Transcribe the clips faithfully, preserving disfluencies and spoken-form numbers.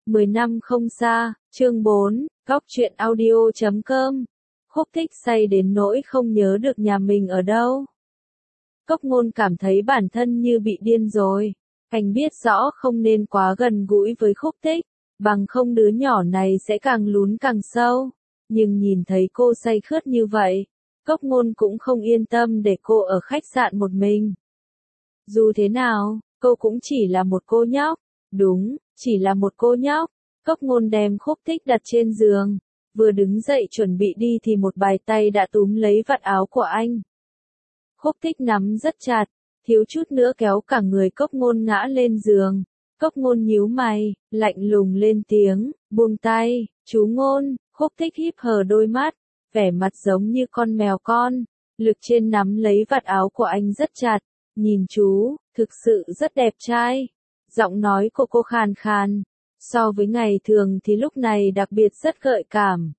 mười năm không xa, chương bốn, góc truyện audio chấm com. Khúc Thích say đến nỗi không nhớ được nhà mình ở đâu. Cốc Ngôn cảm thấy bản thân như bị điên rồi. Anh biết rõ không nên quá gần gũi với Khúc Thích, bằng không đứa nhỏ này sẽ càng lún càng sâu. Nhưng nhìn thấy cô say khướt như vậy, Cốc Ngôn cũng không yên tâm để cô ở khách sạn một mình. Dù thế nào, cô cũng chỉ là một cô nhóc. Đúng, chỉ là một cô nhóc. Cốc Ngôn đem Khúc Thích đặt trên giường, vừa đứng dậy chuẩn bị đi thì một bàn tay đã túm lấy vạt áo của anh. Khúc Thích nắm rất chặt, thiếu chút nữa kéo cả người Cốc Ngôn ngã lên giường. Cốc Ngôn nhíu mày, lạnh lùng lên tiếng, buông tay, chú Ngôn. Khúc Thích híp hờ đôi mắt, vẻ mặt giống như con mèo con, lực trên nắm lấy vạt áo của anh rất chặt, nhìn chú, thực sự rất đẹp trai. Giọng nói của cô khàn khàn, so với ngày thường thì lúc này đặc biệt rất gợi cảm.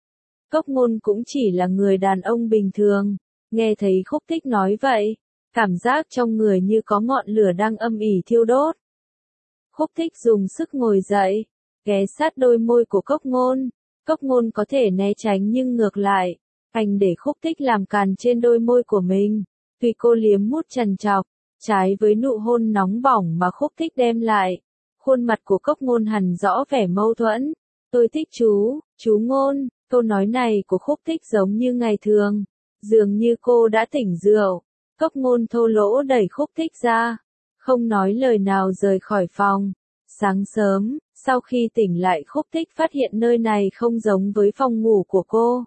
Cốc Ngôn cũng chỉ là người đàn ông bình thường, nghe thấy Khúc Thích nói vậy, cảm giác trong người như có ngọn lửa đang âm ỉ thiêu đốt. Khúc Thích dùng sức ngồi dậy, ghé sát đôi môi của Cốc Ngôn. Cốc Ngôn có thể né tránh nhưng ngược lại, anh để Khúc Thích làm càn trên đôi môi của mình, tùy cô liếm mút trằn trọc, trái với nụ hôn nóng bỏng mà Khúc Thích đem lại. Khuôn mặt của Cốc Ngôn hằn rõ vẻ mâu thuẫn. Tôi thích chú, chú Ngôn. Câu nói này của Khúc Thích giống như ngày thường, dường như cô đã tỉnh rượu. Cốc Ngôn thô lỗ đẩy Khúc Thích ra, không nói lời nào rời khỏi phòng. Sáng sớm, sau khi tỉnh lại Khúc Thích phát hiện nơi này không giống với phòng ngủ của cô.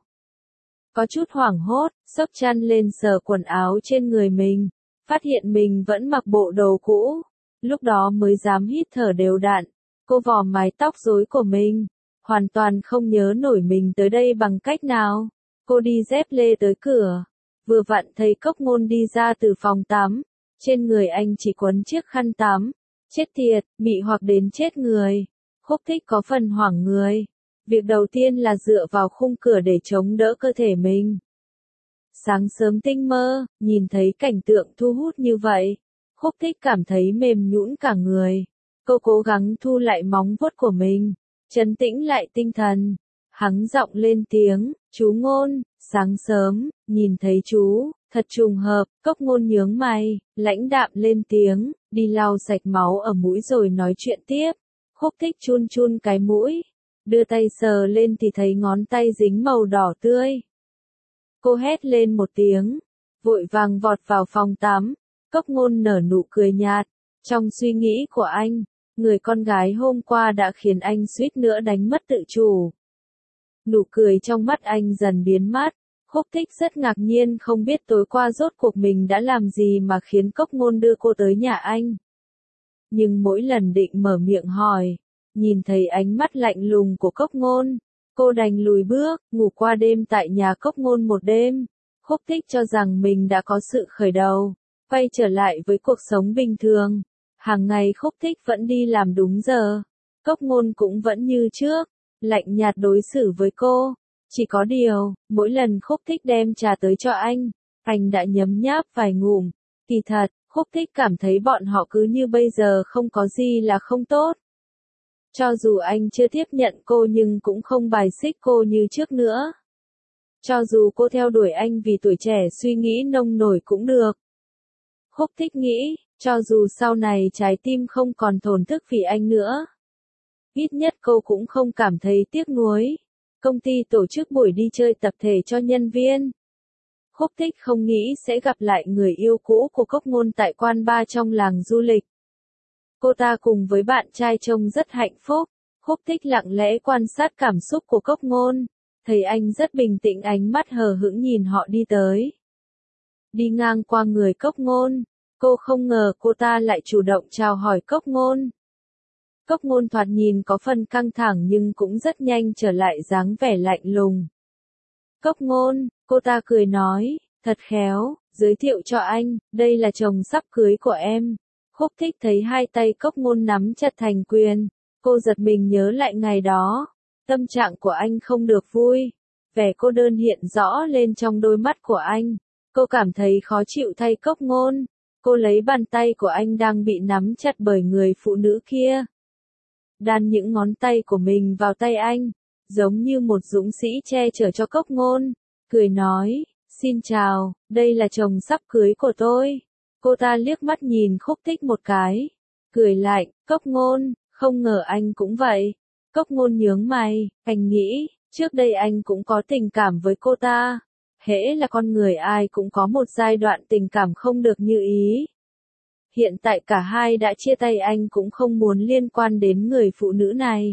Có chút hoảng hốt, xốc chăn lên sờ quần áo trên người mình, phát hiện mình vẫn mặc bộ đồ cũ. Lúc đó mới dám hít thở đều đặn. Cô vò mái tóc rối của mình, hoàn toàn không nhớ nổi mình tới đây bằng cách nào. Cô đi dép lê tới cửa, vừa vặn thấy Cốc Ngôn đi ra từ phòng tắm. Trên người anh chỉ quấn chiếc khăn tắm. Chết tiệt, mị hoặc đến chết người. Khúc Thích có phần hoảng người. Việc đầu tiên là dựa vào khung cửa để chống đỡ cơ thể mình. Sáng sớm tinh mơ, nhìn thấy cảnh tượng thu hút như vậy, Khúc Thích cảm thấy mềm nhũn cả người. Cô cố gắng thu lại móng vuốt của mình, trấn tĩnh lại tinh thần. Hắng giọng lên tiếng, chú Ngôn. Sáng sớm, nhìn thấy chú, thật trùng hợp. Cốc Ngôn nhướng mày, lãnh đạm lên tiếng, đi lau sạch máu ở mũi rồi nói chuyện tiếp. Khúc Thích chun chun cái mũi, đưa tay sờ lên thì thấy ngón tay dính màu đỏ tươi. Cô hét lên một tiếng, vội vàng vọt vào phòng tắm. Cốc Ngôn nở nụ cười nhạt. Trong suy nghĩ của anh, người con gái hôm qua đã khiến anh suýt nữa đánh mất tự chủ. Nụ cười trong mắt anh dần biến mất. Khúc Thích rất ngạc nhiên không biết tối qua rốt cuộc mình đã làm gì mà khiến Cốc Ngôn đưa cô tới nhà anh. Nhưng mỗi lần định mở miệng hỏi, nhìn thấy ánh mắt lạnh lùng của Cốc Ngôn, cô đành lùi bước, ngủ qua đêm tại nhà Cốc Ngôn một đêm. Khúc Thích cho rằng mình đã có sự khởi đầu, quay trở lại với cuộc sống bình thường. Hàng ngày Khúc Thích vẫn đi làm đúng giờ. Cốc Ngôn cũng vẫn như trước, lạnh nhạt đối xử với cô. Chỉ có điều, mỗi lần Khúc Thích đem trà tới cho anh, anh đã nhấm nháp vài ngụm. Kỳ thật, Khúc Thích cảm thấy bọn họ cứ như bây giờ không có gì là không tốt. Cho dù anh chưa tiếp nhận cô nhưng cũng không bài xích cô như trước nữa. Cho dù cô theo đuổi anh vì tuổi trẻ suy nghĩ nông nổi cũng được. Khúc Thích nghĩ, cho dù sau này trái tim không còn thổn thức vì anh nữa, ít nhất cô cũng không cảm thấy tiếc nuối. Công ty tổ chức buổi đi chơi tập thể cho nhân viên. Khúc Thích không nghĩ sẽ gặp lại người yêu cũ của Cốc Ngôn tại quán bar trong làng du lịch. Cô ta cùng với bạn trai trông rất hạnh phúc. Khúc Thích lặng lẽ quan sát cảm xúc của Cốc Ngôn, thấy anh rất bình tĩnh, ánh mắt hờ hững nhìn họ đi tới. Đi ngang qua người Cốc Ngôn, cô không ngờ cô ta lại chủ động chào hỏi Cốc Ngôn. Cốc Ngôn thoạt nhìn có phần căng thẳng nhưng cũng rất nhanh trở lại dáng vẻ lạnh lùng. Cốc Ngôn, cô ta cười nói, thật khéo, giới thiệu cho anh, đây là chồng sắp cưới của em. Khúc Thích thấy hai tay Cốc Ngôn nắm chặt thành quyền, cô giật mình nhớ lại ngày đó. Tâm trạng của anh không được vui, vẻ cô đơn hiện rõ lên trong đôi mắt của anh. Cô cảm thấy khó chịu thay Cốc Ngôn. Cô lấy bàn tay của anh đang bị nắm chặt bởi người phụ nữ kia. đan những ngón tay của mình vào tay anh, giống như một dũng sĩ che chở cho Cốc Ngôn, cười nói, xin chào, đây là chồng sắp cưới của tôi. Cô ta liếc mắt nhìn Khúc Thích một cái, cười lạnh, Cốc Ngôn, không ngờ anh cũng vậy. Cốc Ngôn nhướng mày, anh nghĩ, trước đây anh cũng có tình cảm với cô ta. Hễ là con người ai cũng có một giai đoạn tình cảm không được như ý. Hiện tại cả hai đã chia tay, anh cũng không muốn liên quan đến người phụ nữ này.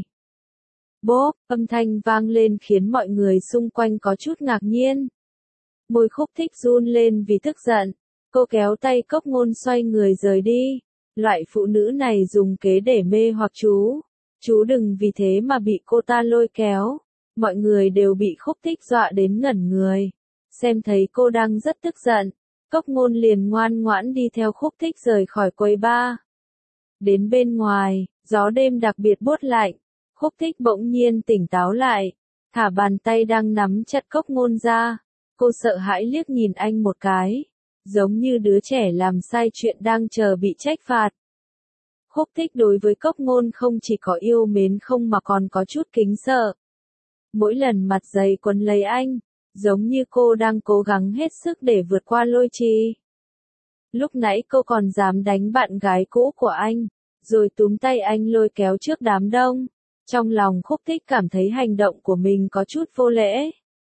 Bốp, âm thanh vang lên khiến mọi người xung quanh có chút ngạc nhiên. Môi Khúc Thích run lên vì tức giận. Cô kéo tay Cốc Ngôn xoay người rời đi. Loại phụ nữ này dùng kế để mê hoặc chú. Chú đừng vì thế mà bị cô ta lôi kéo. Mọi người đều bị Khúc Thích dọa đến ngẩn người. Xem thấy cô đang rất tức giận, Cốc Ngôn liền ngoan ngoãn đi theo Khúc Thích rời khỏi quầy bar. Đến bên ngoài, gió đêm đặc biệt buốt lạnh. Khúc Thích bỗng nhiên tỉnh táo lại, thả bàn tay đang nắm chặt Cốc Ngôn ra. Cô sợ hãi liếc nhìn anh một cái, giống như đứa trẻ làm sai chuyện đang chờ bị trách phạt. Khúc Thích đối với Cốc Ngôn không chỉ có yêu mến không mà còn có chút kính sợ. Mỗi lần mặt dày quấn lấy anh, giống như cô đang cố gắng hết sức để vượt qua Lôi Trì. Lúc nãy cô còn dám đánh bạn gái cũ của anh, rồi túm tay anh lôi kéo trước đám đông. Trong lòng Khúc Thích cảm thấy hành động của mình có chút vô lễ.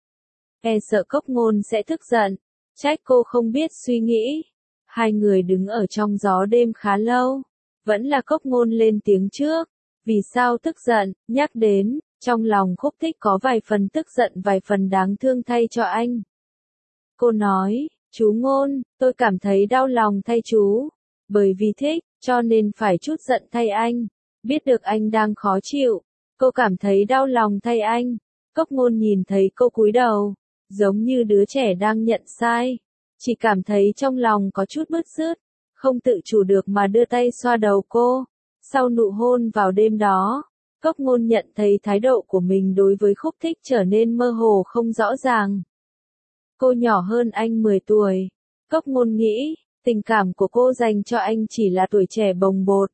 E sợ Cốc Ngôn sẽ tức giận, trách cô không biết suy nghĩ. Hai người đứng ở trong gió đêm khá lâu, vẫn là Cốc Ngôn lên tiếng trước. Vì sao tức giận, nhắc đến, trong lòng Khúc Thích có vài phần tức giận vài phần đáng thương thay cho anh. Cô nói, chú Ngôn, tôi cảm thấy đau lòng thay chú. Bởi vì thích, cho nên phải chút giận thay anh. Biết được anh đang khó chịu, cô cảm thấy đau lòng thay anh. Cốc Ngôn nhìn thấy cô cúi đầu, giống như đứa trẻ đang nhận sai. Chỉ cảm thấy trong lòng có chút bứt rứt, không tự chủ được mà đưa tay xoa đầu cô. Sau nụ hôn vào đêm đó, Cốc Ngôn nhận thấy thái độ của mình đối với Khúc Thích trở nên mơ hồ không rõ ràng. Cô nhỏ hơn anh mười tuổi. Cốc Ngôn nghĩ, tình cảm của cô dành cho anh chỉ là tuổi trẻ bồng bột.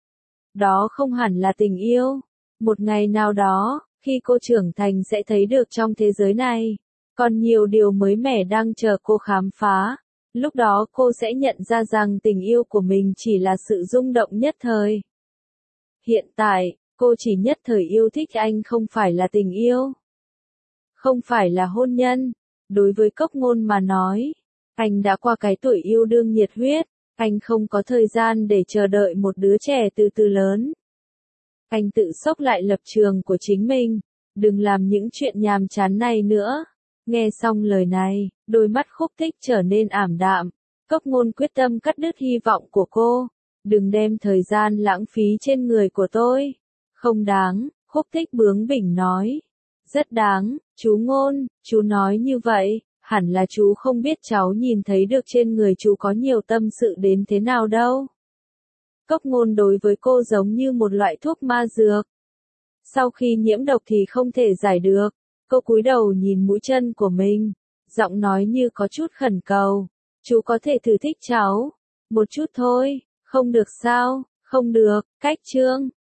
Đó không hẳn là tình yêu. Một ngày nào đó, khi cô trưởng thành sẽ thấy được trong thế giới này, còn nhiều điều mới mẻ đang chờ cô khám phá. Lúc đó cô sẽ nhận ra rằng tình yêu của mình chỉ là sự rung động nhất thời. Hiện tại, cô chỉ nhất thời yêu thích anh không phải là tình yêu. Không phải là hôn nhân. Đối với Cốc Ngôn mà nói, anh đã qua cái tuổi yêu đương nhiệt huyết. Anh không có thời gian để chờ đợi một đứa trẻ từ từ lớn. Anh tự xốc lại lập trường của chính mình. Đừng làm những chuyện nhàm chán này nữa. Nghe xong lời này, đôi mắt Khúc Thích trở nên ảm đạm. Cốc Ngôn quyết tâm cắt đứt hy vọng của cô. Đừng đem thời gian lãng phí trên người của tôi. Không đáng, Khúc Thích bướng bỉnh nói. Rất đáng, chú Ngôn, chú nói như vậy, hẳn là chú không biết cháu nhìn thấy được trên người chú có nhiều tâm sự đến thế nào đâu. Cốc Ngôn đối với cô giống như một loại thuốc ma dược. Sau khi nhiễm độc thì không thể giải được. Cô cúi đầu nhìn mũi chân của mình, giọng nói như có chút khẩn cầu. Chú có thể thử thích cháu. Một chút thôi, không được sao, không được, cách chương.